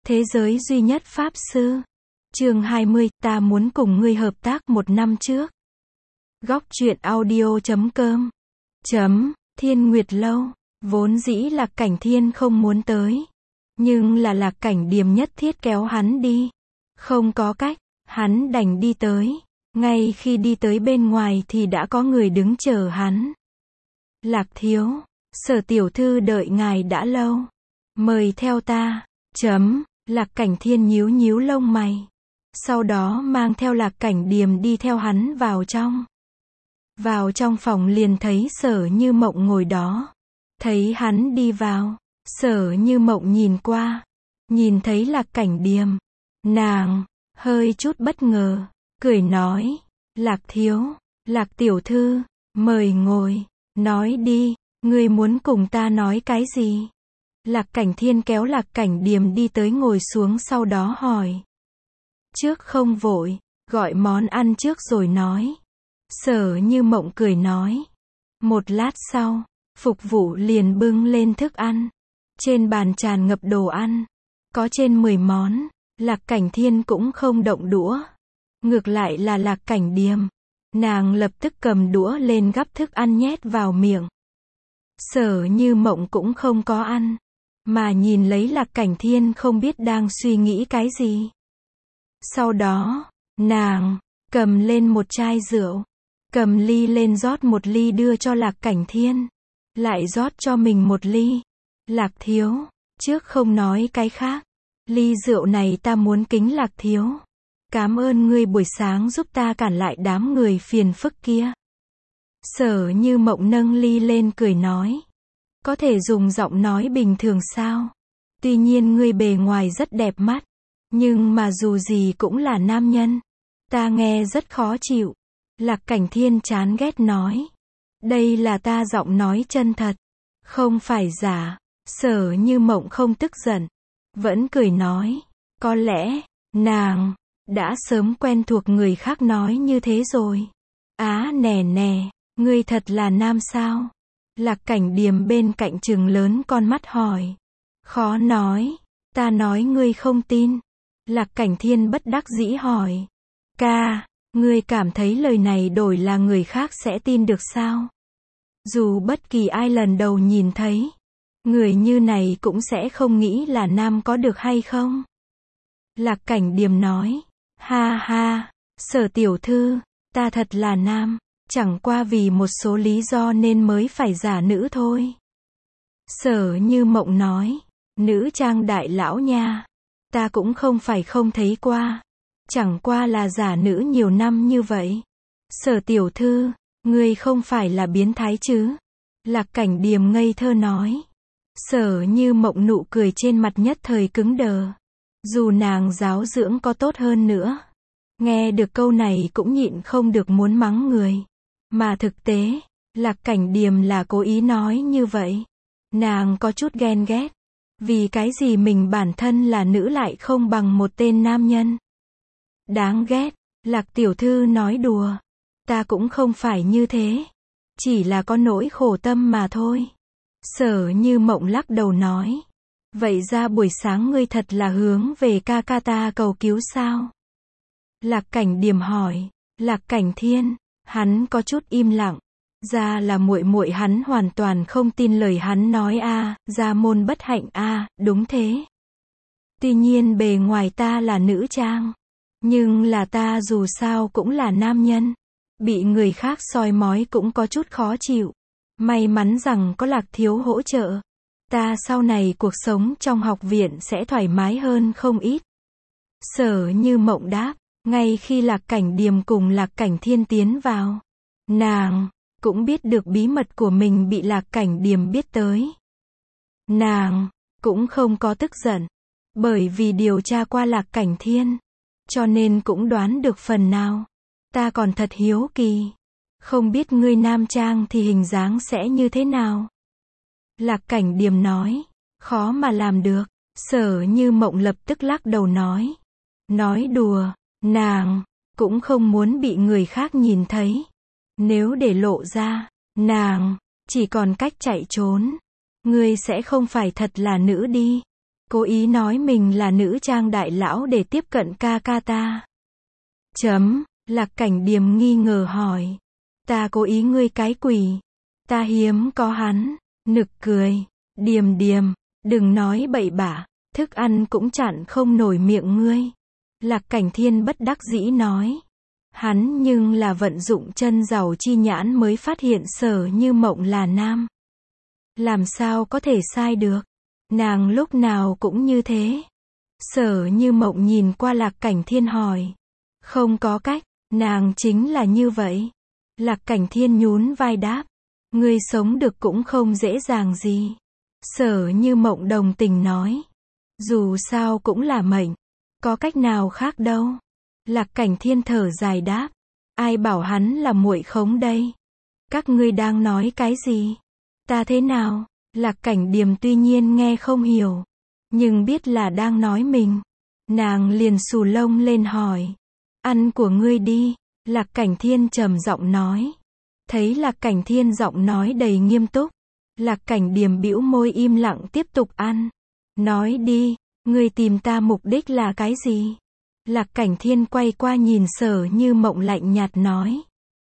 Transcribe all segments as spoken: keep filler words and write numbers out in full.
Thế giới duy nhất Pháp Sư. Chương hai mươi, ta muốn cùng ngươi hợp tác một năm trước. Góc truyện audio chấm com. Chấm, Thiên Nguyệt Lâu. Vốn dĩ Lạc Cảnh Thiên không muốn tới. Nhưng là Lạc Cảnh Điềm nhất thiết kéo hắn đi. Không có cách, hắn đành đi tới. Ngay khi đi tới bên ngoài thì đã có người đứng chờ hắn. Lạc thiếu, Sở tiểu thư đợi ngài đã lâu. Mời theo ta. Chấm, Lạc Cảnh Thiên nhíu nhíu lông mày. Sau đó mang theo Lạc Cảnh Điềm đi theo hắn vào trong. Vào trong phòng liền thấy Sở Như Mộng ngồi đó. Thấy hắn đi vào, Sở Như Mộng nhìn qua. Nhìn thấy Lạc Cảnh Điềm. Nàng, hơi chút bất ngờ, cười nói. Lạc thiếu, Lạc tiểu thư, mời ngồi, nói đi, ngươi muốn cùng ta nói cái gì? Lạc Cảnh Thiên kéo Lạc Cảnh Điềm đi tới ngồi xuống sau đó hỏi. Trước không vội, gọi món ăn trước rồi nói. Sở Như Mộng cười nói. Một lát sau, phục vụ liền bưng lên thức ăn. Trên bàn tràn ngập đồ ăn. Có trên mười món, Lạc Cảnh Thiên cũng không động đũa. Ngược lại là Lạc Cảnh Điềm. Nàng lập tức cầm đũa lên gắp thức ăn nhét vào miệng. Sở Như Mộng cũng không có ăn. Mà nhìn lấy Lạc Cảnh Thiên không biết đang suy nghĩ cái gì. Sau đó, nàng, cầm lên một chai rượu. Cầm ly lên rót một ly đưa cho Lạc Cảnh Thiên. Lại rót cho mình một ly. Lạc thiếu, trước không nói cái khác. Ly rượu này ta muốn kính Lạc thiếu. Cảm ơn ngươi buổi sáng giúp ta cản lại đám người phiền phức kia. Sở Như Mộng nâng ly lên cười nói. Có thể dùng giọng nói bình thường sao? Tuy nhiên ngươi bề ngoài rất đẹp mắt. Nhưng mà dù gì cũng là nam nhân. Ta nghe rất khó chịu. Lạc Cảnh Thiên chán ghét nói. Đây là ta giọng nói chân thật. Không phải giả. Sở Như Mộng không tức giận. Vẫn cười nói. Có lẽ, nàng đã sớm quen thuộc người khác nói như thế rồi. Á nè nè, ngươi thật là nam sao? Lạc Cảnh Điềm bên cạnh trừng lớn con mắt hỏi. Khó nói, ta nói ngươi không tin. Lạc Cảnh Thiên bất đắc dĩ hỏi. Ca, ngươi cảm thấy lời này đổi là người khác sẽ tin được sao? Dù bất kỳ ai lần đầu nhìn thấy, người như này cũng sẽ không nghĩ là nam có được hay không? Lạc Cảnh Điềm nói. Ha ha, Sở tiểu thư, ta thật là nam. Chẳng qua vì một số lý do nên mới phải giả nữ thôi. Sở Như Mộng nói. Nữ trang đại lão nha. Ta cũng không phải không thấy qua. Chẳng qua là giả nữ nhiều năm như vậy. Sở tiểu thư, ngươi không phải là biến thái chứ? Lạc Cảnh Điềm ngây thơ nói. Sở Như Mộng nụ cười trên mặt nhất thời cứng đờ. Dù nàng giáo dưỡng có tốt hơn nữa. Nghe được câu này cũng nhịn không được muốn mắng người. Mà thực tế, Lạc Cảnh Điềm là cố ý nói như vậy. Nàng có chút ghen ghét. Vì cái gì mình bản thân là nữ lại không bằng một tên nam nhân. Đáng ghét, Lạc tiểu thư nói đùa. Ta cũng không phải như thế. Chỉ là có nỗi khổ tâm mà thôi. Sở Như Mộng lắc đầu nói. Vậy ra buổi sáng ngươi thật là hướng về ca ca ta cầu cứu sao? Lạc Cảnh Điềm hỏi. Lạc Cảnh Thiên, hắn có chút im lặng. Ra là muội muội hắn hoàn toàn không tin lời hắn nói a, à, gia môn bất hạnh a, à, đúng thế. Tuy nhiên bề ngoài ta là nữ trang, nhưng là ta dù sao cũng là nam nhân, bị người khác soi mói cũng có chút khó chịu. May mắn rằng có Lạc thiếu hỗ trợ, ta sau này cuộc sống trong học viện sẽ thoải mái hơn không ít. Sở Như Mộng đáp, ngay khi Lạc Cảnh Điềm cùng Lạc Cảnh Thiên tiến vào, nàng cũng biết được bí mật của mình bị Lạc Cảnh Điềm biết tới. Nàng cũng không có tức giận, bởi vì điều tra qua Lạc Cảnh Thiên, cho nên cũng đoán được phần nào. Ta còn thật hiếu kỳ, không biết ngươi nam trang thì hình dáng sẽ như thế nào? Lạc Cảnh Điềm nói, khó mà làm được. Sở Như Mộng lập tức lắc đầu nói. Nói đùa, nàng cũng không muốn bị người khác nhìn thấy. Nếu để lộ ra, nàng chỉ còn cách chạy trốn. Ngươi sẽ không phải thật là nữ đi. Cố ý nói mình là nữ trang đại lão để tiếp cận ca ca ta. Chấm, Lạc Cảnh Điềm nghi ngờ hỏi. Ta cố ý ngươi cái quỷ. Ta hiếm có hắn. Nực cười. Điềm Điềm, đừng nói bậy bạ, thức ăn cũng chặn không nổi miệng ngươi. Lạc Cảnh Thiên bất đắc dĩ nói. Hắn nhưng là vận dụng chân giàu chi nhãn mới phát hiện Sở Như Mộng là nam. Làm sao có thể sai được. Nàng lúc nào cũng như thế. Sở Như Mộng nhìn qua Lạc Cảnh Thiên hỏi. Không có cách, nàng chính là như vậy. Lạc Cảnh Thiên nhún vai đáp. Ngươi sống được cũng không dễ dàng gì. Sở Như Mộng đồng tình nói. Dù sao cũng là mệnh. Có cách nào khác đâu. Lạc Cảnh Thiên thở dài đáp. Ai bảo hắn là muội khống đây. Các ngươi đang nói cái gì? Ta thế nào? Lạc Cảnh Điềm tuy nhiên nghe không hiểu. Nhưng biết là đang nói mình. Nàng liền xù lông lên hỏi. Ăn của ngươi đi. Lạc Cảnh Thiên trầm giọng nói. Thấy Lạc Cảnh Thiên giọng nói đầy nghiêm túc. Lạc Cảnh Điềm bĩu môi im lặng tiếp tục ăn. Nói đi, ngươi tìm ta mục đích là cái gì? Lạc Cảnh Thiên quay qua nhìn Sở Như Mộng lạnh nhạt nói.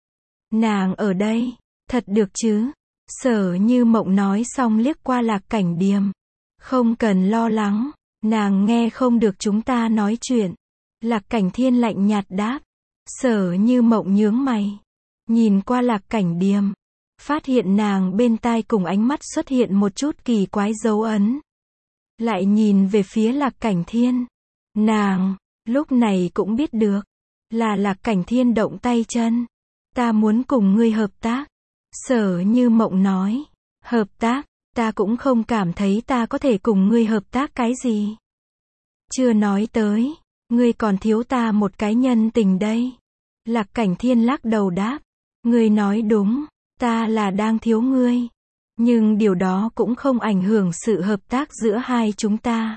Nàng ở đây, thật được chứ? Sở Như Mộng nói xong liếc qua Lạc Cảnh Điềm. Không cần lo lắng, nàng nghe không được chúng ta nói chuyện. Lạc Cảnh Thiên lạnh nhạt đáp. Sở Như Mộng nhướng mày. Nhìn qua Lạc Cảnh Điềm. Phát hiện nàng bên tai cùng ánh mắt xuất hiện một chút kỳ quái dấu ấn. Lại nhìn về phía Lạc Cảnh Thiên. Nàng, lúc này cũng biết được. Là Lạc Cảnh Thiên động tay chân. Ta muốn cùng ngươi hợp tác. Sở Như Mộng nói. Hợp tác, ta cũng không cảm thấy ta có thể cùng ngươi hợp tác cái gì. Chưa nói tới, ngươi còn thiếu ta một cái nhân tình đây. Lạc Cảnh Thiên lắc đầu đáp. Ngươi nói đúng, ta là đang thiếu ngươi. Nhưng điều đó cũng không ảnh hưởng sự hợp tác giữa hai chúng ta.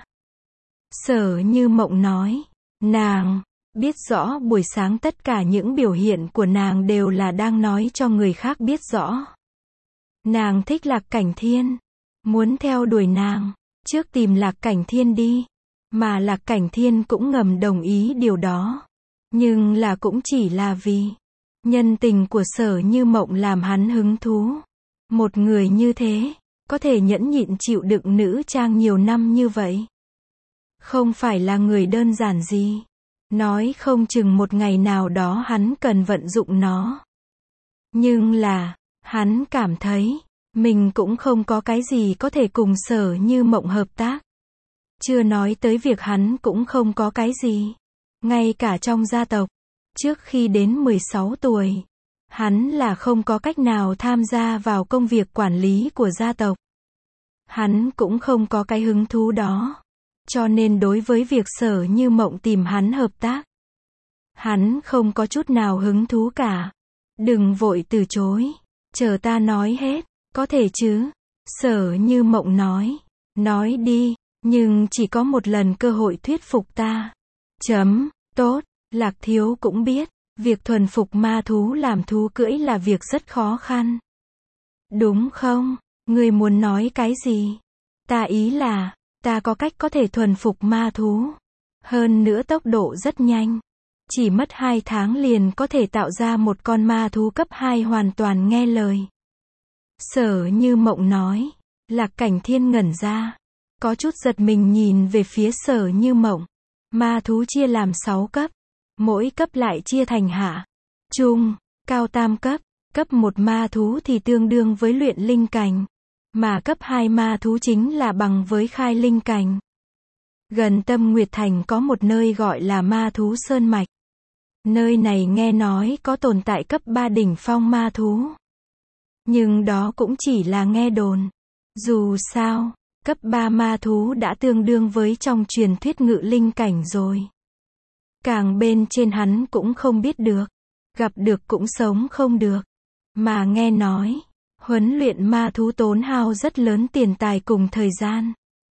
Sở Như Mộng nói. Nàng, biết rõ buổi sáng tất cả những biểu hiện của nàng đều là đang nói cho người khác biết rõ. Nàng thích Lạc Cảnh Thiên. Muốn theo đuổi nàng, trước tìm Lạc Cảnh Thiên đi. Mà Lạc Cảnh Thiên cũng ngầm đồng ý điều đó. Nhưng là cũng chỉ là vì nhân tình của Sở Như Mộng làm hắn hứng thú. Một người như thế, có thể nhẫn nhịn chịu đựng nữ trang nhiều năm như vậy. Không phải là người đơn giản gì. Nói không chừng một ngày nào đó hắn cần vận dụng nó. Nhưng là, hắn cảm thấy, mình cũng không có cái gì có thể cùng Sở Như Mộng hợp tác. Chưa nói tới việc hắn cũng không có cái gì. Ngay cả trong gia tộc, trước khi đến mười sáu tuổi, hắn là không có cách nào tham gia vào công việc quản lý của gia tộc. Hắn cũng không có cái hứng thú đó. Cho nên đối với việc Sở Như Mộng tìm hắn hợp tác, hắn không có chút nào hứng thú cả. Đừng vội từ chối. Chờ ta nói hết, có thể chứ? Sở Như Mộng nói. Nói đi, nhưng chỉ có một lần cơ hội thuyết phục ta. Chấm, tốt, Lạc Thiếu cũng biết, việc thuần phục ma thú làm thú cưỡi là việc rất khó khăn. Đúng không? Ngươi muốn nói cái gì? Ta ý là, ta có cách có thể thuần phục ma thú. Hơn nữa tốc độ rất nhanh. Chỉ mất hai tháng liền có thể tạo ra một con ma thú cấp hai hoàn toàn nghe lời. Sở Như Mộng nói. Lạc Cảnh Thiên ngẩn ra. Có chút giật mình nhìn về phía Sở Như Mộng. Ma thú chia làm sáu cấp. Mỗi cấp lại chia thành hạ, trung, cao tam cấp. Cấp một ma thú thì tương đương với luyện linh cảnh. Mà cấp hai ma thú chính là bằng với khai linh cảnh. Gần Tâm Nguyệt Thành có một nơi gọi là Ma Thú Sơn Mạch. Nơi này nghe nói có tồn tại cấp ba đỉnh phong ma thú. Nhưng đó cũng chỉ là nghe đồn. Dù sao, cấp ba ma thú đã tương đương với trong truyền thuyết ngự linh cảnh rồi. Càng bên trên hắn cũng không biết được. Gặp được cũng sống không được. Mà nghe nói, huấn luyện ma thú tốn hao rất lớn tiền tài cùng thời gian.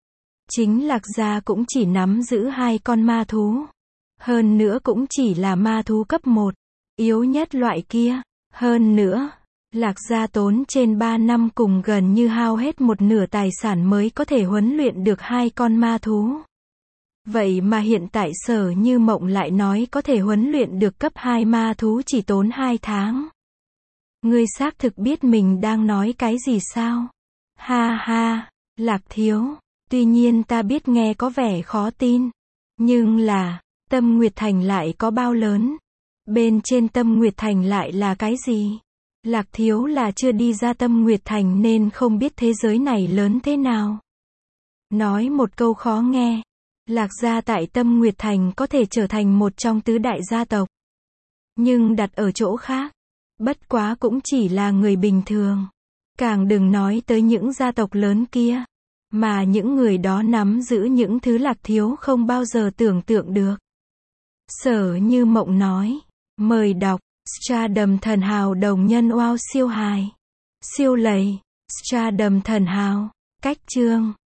Chính Lạc gia cũng chỉ nắm giữ hai con ma thú. Hơn nữa cũng chỉ là ma thú cấp một. Yếu nhất loại kia. Hơn nữa, Lạc gia tốn trên ba năm cùng gần như hao hết một nửa tài sản mới có thể huấn luyện được hai con ma thú. Vậy mà hiện tại Sở Như Mộng lại nói có thể huấn luyện được cấp hai ma thú chỉ tốn hai tháng. Ngươi xác thực biết mình đang nói cái gì sao? Ha ha, Lạc thiếu, tuy nhiên ta biết nghe có vẻ khó tin. Nhưng là, Tâm Nguyệt Thành lại có bao lớn? Bên trên Tâm Nguyệt Thành lại là cái gì? Lạc thiếu là chưa đi ra Tâm Nguyệt Thành nên không biết thế giới này lớn thế nào. Nói một câu khó nghe. Lạc gia tại Tâm Nguyệt Thành có thể trở thành một trong tứ đại gia tộc. Nhưng đặt ở chỗ khác, bất quá cũng chỉ là người bình thường. Càng đừng nói tới những gia tộc lớn kia. Mà những người đó nắm giữ những thứ Lạc thiếu không bao giờ tưởng tượng được. Sở Như Mộng nói. Mời đọc. Stardom thần hào đồng nhân wow siêu hài. Siêu lầy. Stardom thần hào. Cách chương.